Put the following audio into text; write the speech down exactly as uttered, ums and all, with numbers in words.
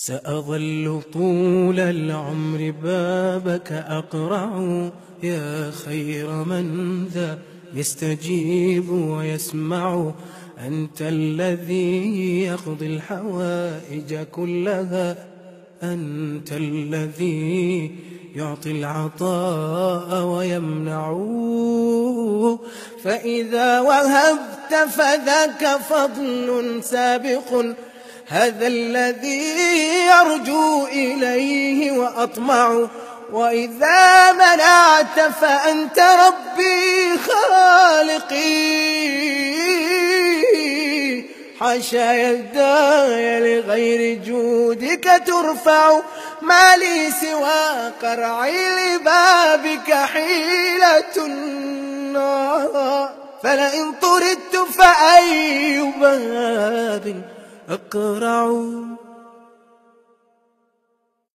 سأظل طول العمر بابك أقرع، يا خير من ذا يستجيب ويسمع. أنت الذي يقضي الحوائج كلها، أنت الذي يعطي العطاء ويمنع. فإذا وهبت فذاك فضل سابق، هذا الذي أرجو إليه وأطمع. وإذا منعت فأنت ربي خالقي، حاشا يداي لغير جودك ترفع. ما لي سوى قرعي لبابك حيلة، فلئن طردت فأي باب أقرع.